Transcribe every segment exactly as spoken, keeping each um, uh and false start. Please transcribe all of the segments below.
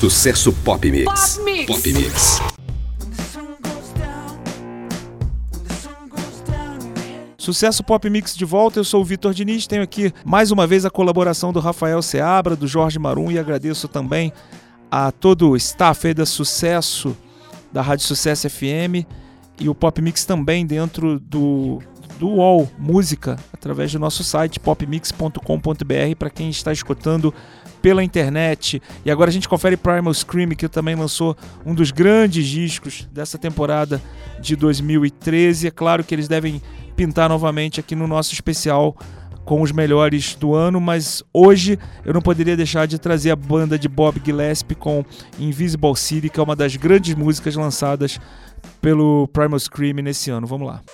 Sucesso Pop Mix. Pop Mix. Pop Mix. Sucesso Pop Mix de volta, eu sou o Vitor Diniz, tenho aqui mais uma vez a colaboração do Rafael Seabra, do Jorge Marum, e agradeço também a todo o staff aí da Sucesso, da Rádio Sucesso F M, e o Pop Mix também dentro do, do U O L Música, através do nosso site pop mix ponto com ponto b r, para quem está escutando pela internet. E agora a gente confere Primal Scream, que também lançou um dos grandes discos dessa temporada de dois mil e treze. É claro que eles devem pintar novamente aqui no nosso especial com os melhores do ano, mas hoje eu não poderia deixar de trazer a banda de Bob Gillespie com Invisible City, que é uma das grandes músicas lançadas pelo Primal Scream nesse ano. Vamos lá.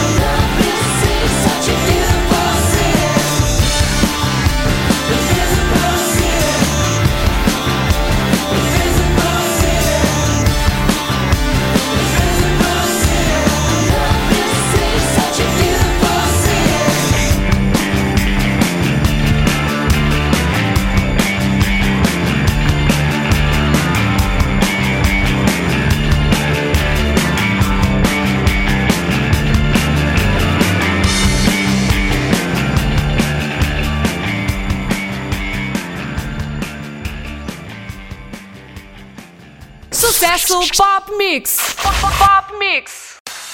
Such a beautiful city. Sucesso Pop Mix. Pop Mix.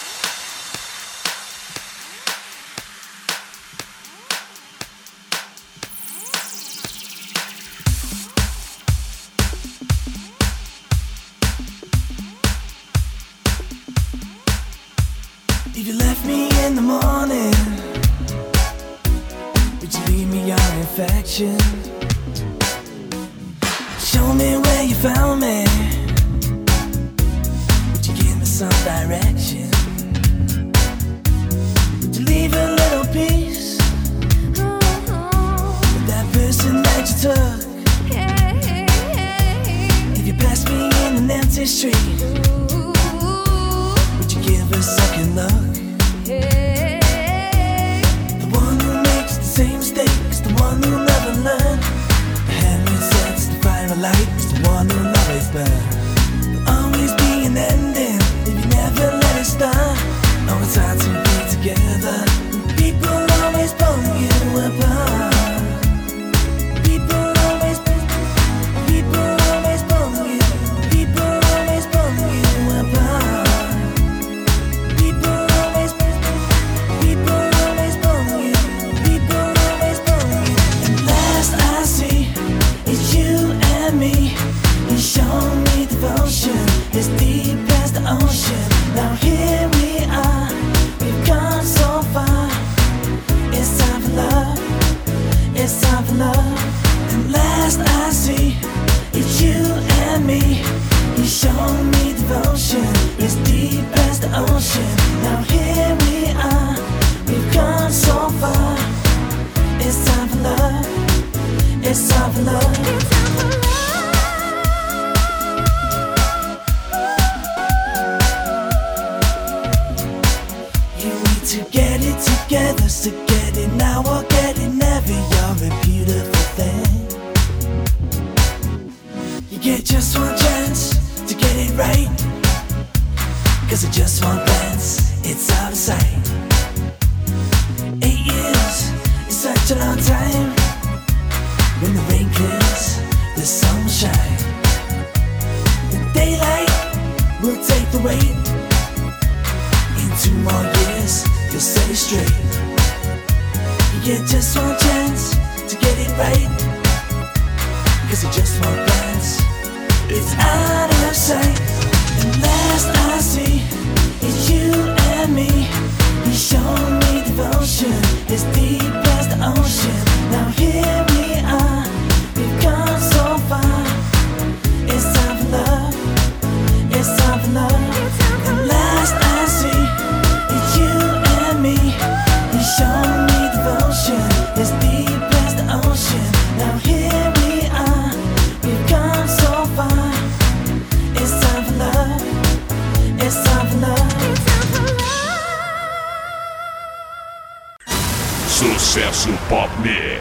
If you left me in the morning, would you leave me your affection? Show me where you found me. Would you give me some direction? Would you leave a little piece with that person that you took? If you passed me in an empty street, would you give a second look? The one who makes the same mistakes, the one who never learned. The hand that sets the fire light is the one who'll always burn. There'll always be an ending if you never let it start. Oh, it's hard to be together. People always pull you apart. People always, people always pull you. People always pull you apart. People always, people always pull you. People always pull you. And last I see, it's you and me. You show me devotion, it's deep as the ocean. Now here we are, we've gone so far. It's time for love, it's time for love. And last I see, it's you and me. You show me devotion, it's deep as the ocean. Now here we are, we've gone so far. It's time for love, it's time for love. To get it together, so get it now or get it never. You're a beautiful thing. You get just one chance to get it right, 'cause it just one glance, it's out of sight. Eight years is such a long time. When the rain clears, the sun will shine. The daylight will take the weight. In two more years, you'll set it straight. You get just one chance to get it right, 'cause it just one glance, it's out of sight. And last I see, it's you and me. You show me devotion, it's deep as the ocean. Now here we are, we've gone so far. It's time for love, it's time for love. And last I see, it's you and me. You show me devotion, it's deep as the ocean. Now here we are, we've gone so far. It's time for love, it's time for love. Sucesso Pop Mix.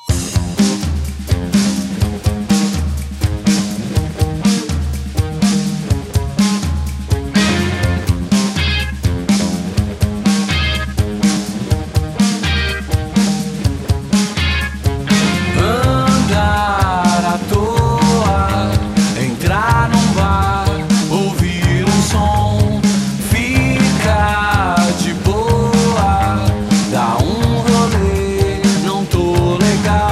Legal.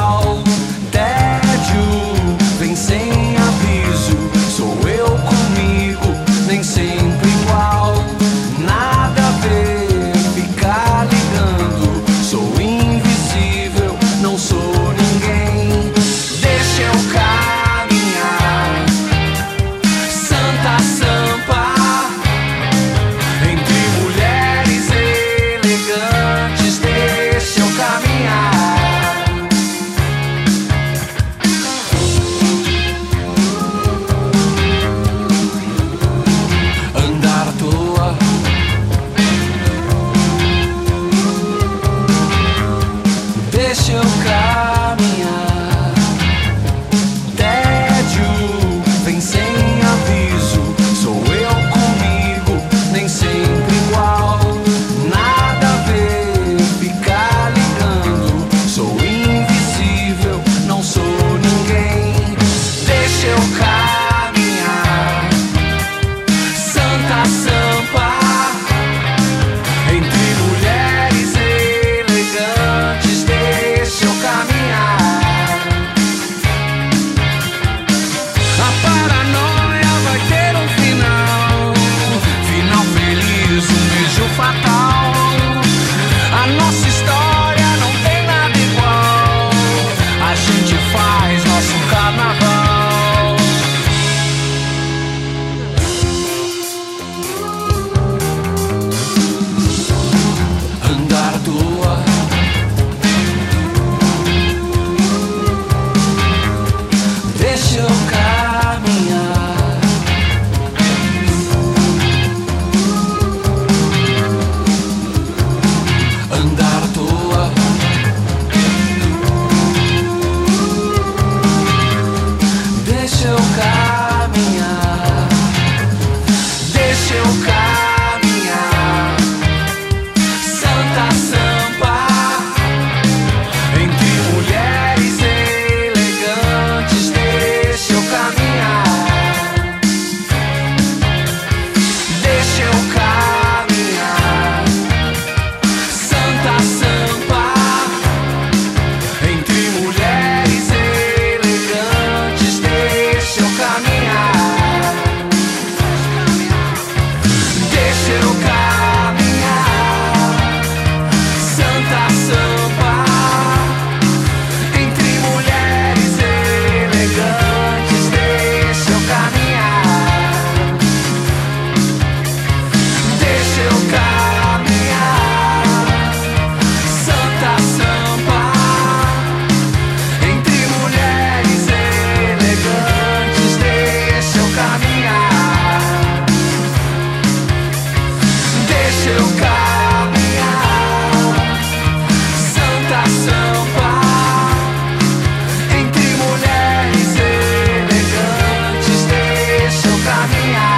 eu caminhar. Santa Sampa, entre mulheres elegantes, deixa eu caminhar.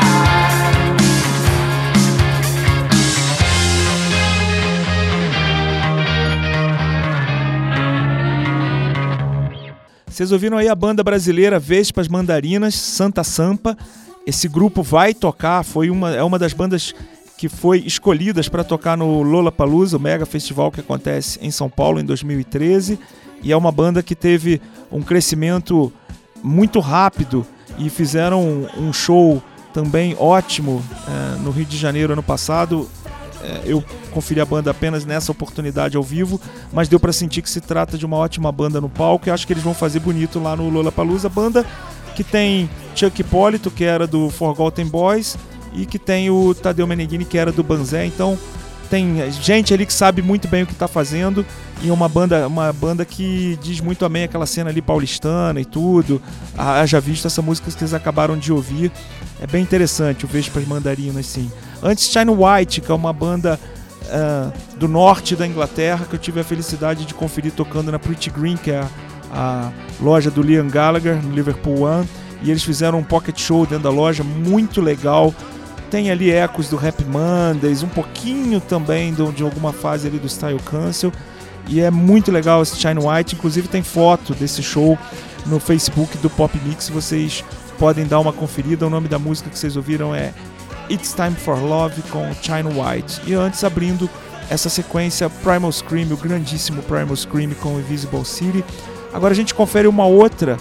Vocês ouviram aí a banda brasileira Vespas Mandarinas, Santa Sampa. Esse grupo vai tocar, foi uma, é uma das bandas que foi escolhidas para tocar no Lollapalooza, o mega festival que acontece em São Paulo em dois mil e treze. E é uma banda que teve um crescimento muito rápido e fizeram um, um show também ótimo é, no Rio de Janeiro ano passado. Eu conferi a banda apenas nessa oportunidade ao vivo, mas deu para sentir que se trata de uma ótima banda no palco e acho que eles vão fazer bonito lá no Lollapalooza. Banda que tem Chuck Hipólito, que era do Forgotten Boys, e que tem o Tadeu Meneghini, que era do Banzé. Então tem gente ali que sabe muito bem o que está fazendo e uma banda, uma banda que diz muito amém aquela cena ali paulistana e tudo. Haja visto essa música que vocês acabaram de ouvir. É bem interessante o Vespas Mandarinas, sim. Antes, China White, que é uma banda uh, do norte da Inglaterra, que eu tive a felicidade de conferir tocando na Pretty Green, que é a, a loja do Liam Gallagher, no Liverpool One, e eles fizeram um pocket show dentro da loja, muito legal. Tem ali ecos do Happy Mondays, um pouquinho também do, de alguma fase ali do Style Cancel, e é muito legal esse China White. Inclusive tem foto desse show no Facebook do Pop Mix, vocês podem dar uma conferida. O nome da música que vocês ouviram é It's Time for Love, com China White. E antes, abrindo essa sequência, Primal Scream, o grandíssimo Primal Scream com Invisible City. Agora a gente confere uma outra,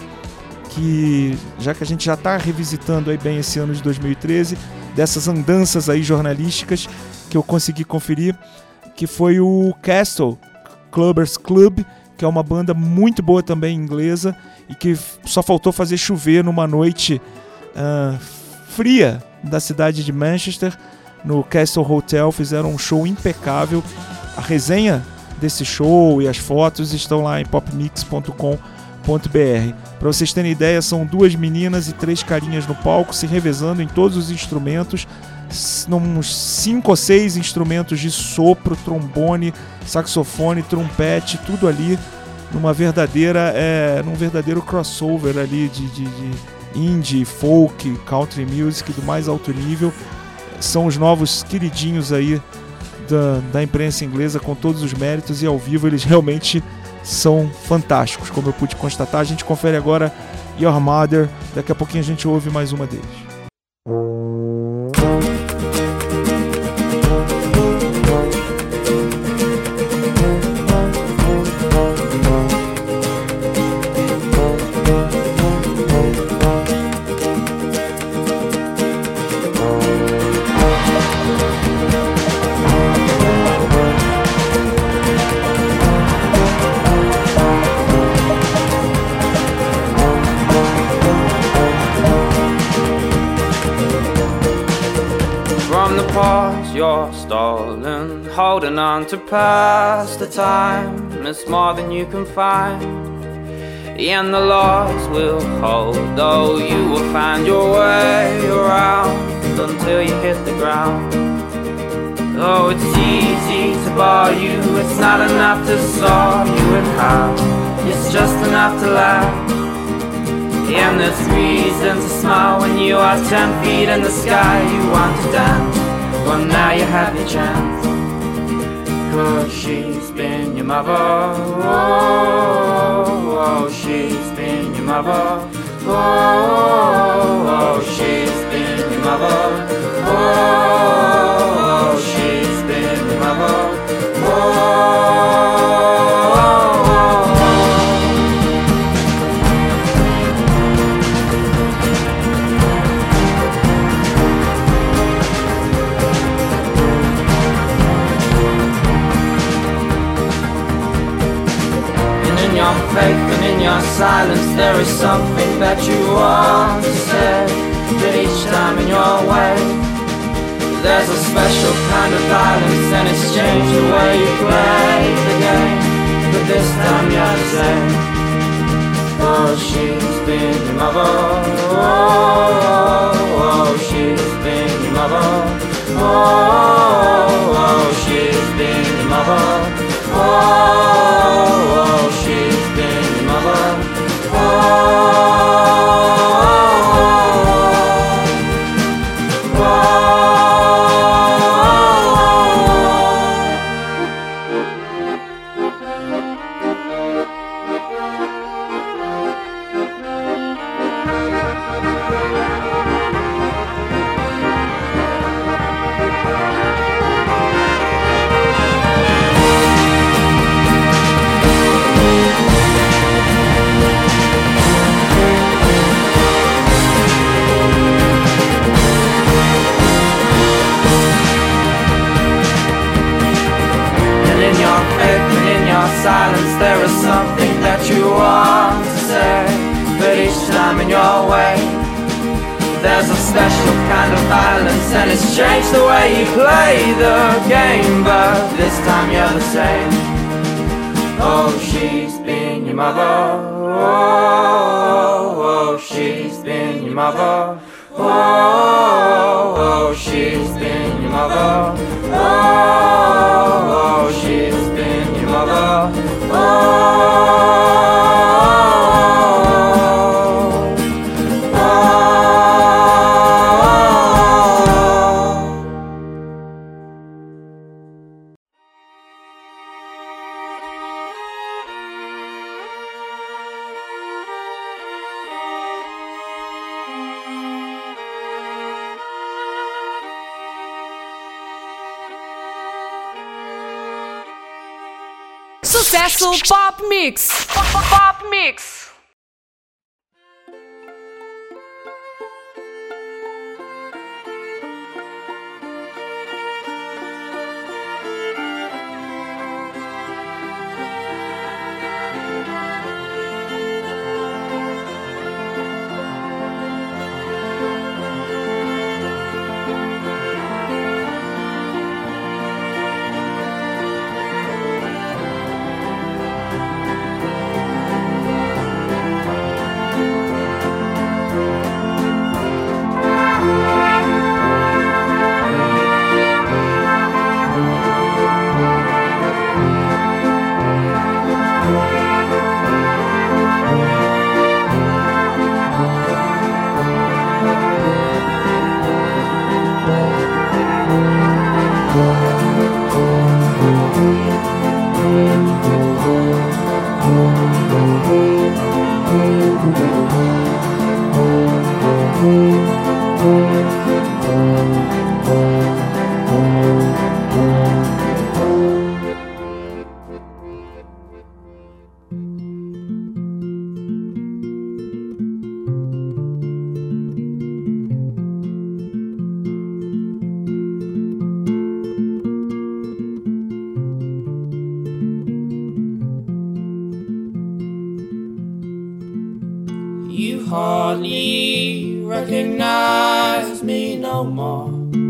que já que a gente já está revisitando aí bem esse ano de dois mil e treze, dessas andanças aí jornalísticas que eu consegui conferir, que foi o Castle Clubbers Club, que é uma banda muito boa também inglesa e que só faltou fazer chover numa noite uh, fria da cidade de Manchester, no Castle Hotel. Fizeram um show impecável. A resenha desse show e as fotos estão lá em popmix ponto com ponto b r. Para vocês terem ideia, são duas meninas e três carinhas no palco se revezando em todos os instrumentos, uns cinco ou seis instrumentos de sopro, trombone, saxofone, trompete, tudo ali numa verdadeira, é, num verdadeiro crossover ali de, de, de indie, folk, country music do mais alto nível. São os novos queridinhos aí da, da imprensa inglesa, com todos os méritos, e ao vivo eles realmente são fantásticos, como eu pude constatar. A gente confere agora Your Mother, daqui a pouquinho a gente ouve mais uma deles. You're stalling, holding on to pass the time. It's more than you can find, and the laws will hold, though you will find your way around until you hit the ground. Oh, it's easy to bar you, it's not enough to saw you in half, it's just enough to laugh. And there's reason to smile when you are ten feet in the sky. You want to dance, well now you have your chance, 'cause she's been your mother. Oh, oh, she's been your mother. Oh, oh, she's been your mother. Oh, oh, she's been your mother. Oh, faith, and in your silence there is something that you want to say, that each time in your way there's a special kind of violence, and it's changed the way you play the game, but this time you're the same. Oh, she's been your mother. Oh, oh, she's been your mother. Oh, silence there is something that you want to say, but each time in your way there's a special kind of violence, and it's changed the way you play the game, but this time you're the same. Oh, she's been your mother. Oh, oh, she's been your mother. Oh, oh, she's been your mother. Oh, oh, she's been your mother. Oh. Sucesso Pop Mix. Pop Mix. You hardly recognize me no more,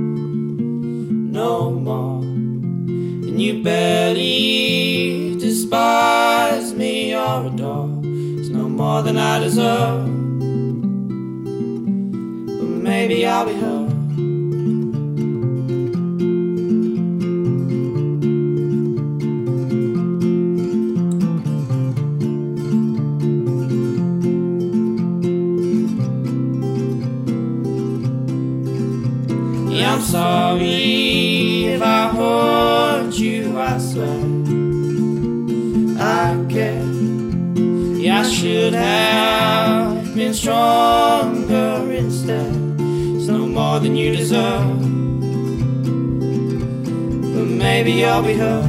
no more, and you barely despise me or adore. It's no more than I deserve, but maybe I'll be her. I'm sorry if I hurt you, I swear I care. Yeah, I should have been stronger instead. It's no more than you deserve, but maybe I'll be her.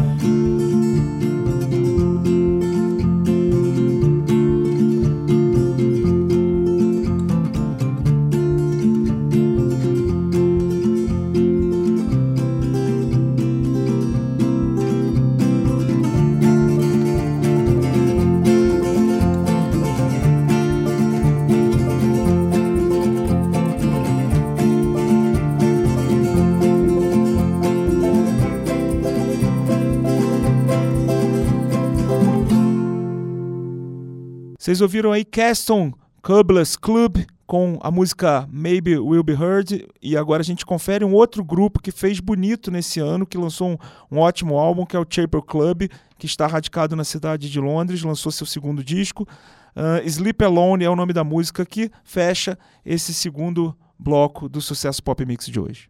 Vocês ouviram aí Keston Cobblers Club com a música Maybe We'll Be Heard, e agora a gente confere um outro grupo que fez bonito nesse ano, que lançou um, um ótimo álbum, que é o Chapel Club, que está radicado na cidade de Londres, lançou seu segundo disco. Uh, Sleep Alone é o nome da música que fecha esse segundo bloco do Sucesso Pop Mix de hoje.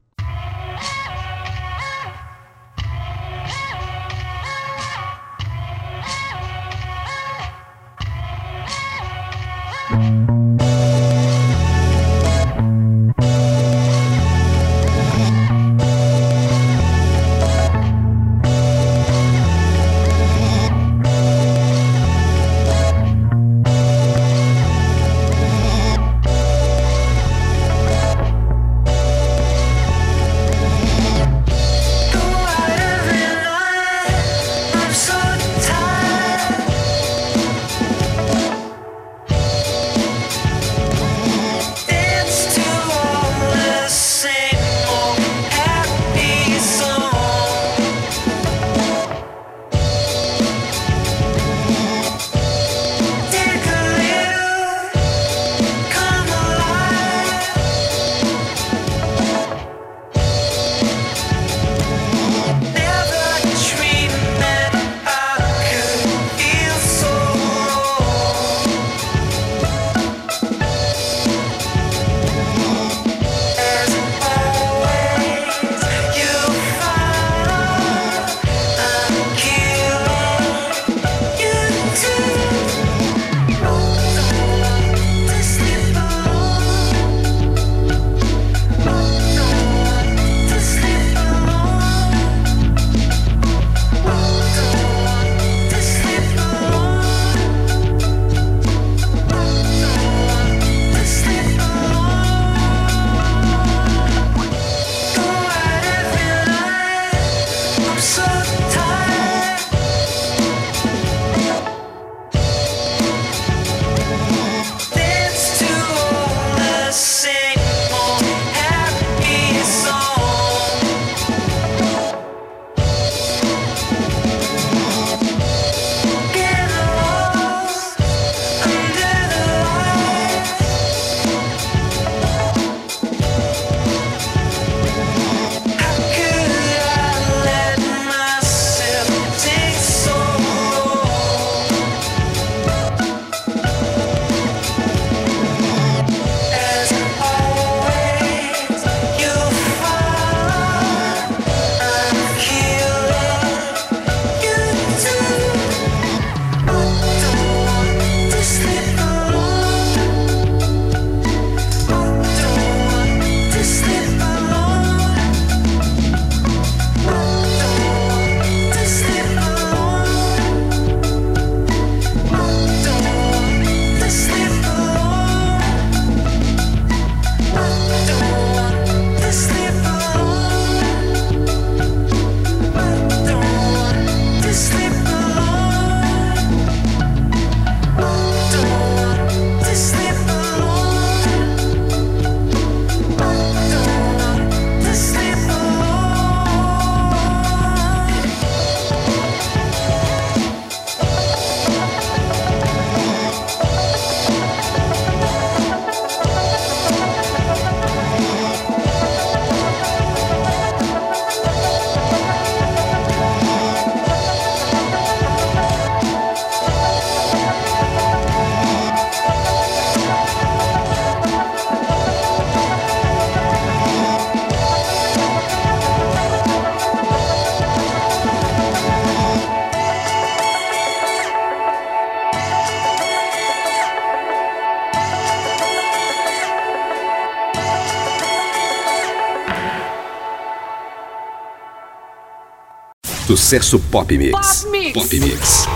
Sucesso Pop Mix. Pop Mix. Pop Mix.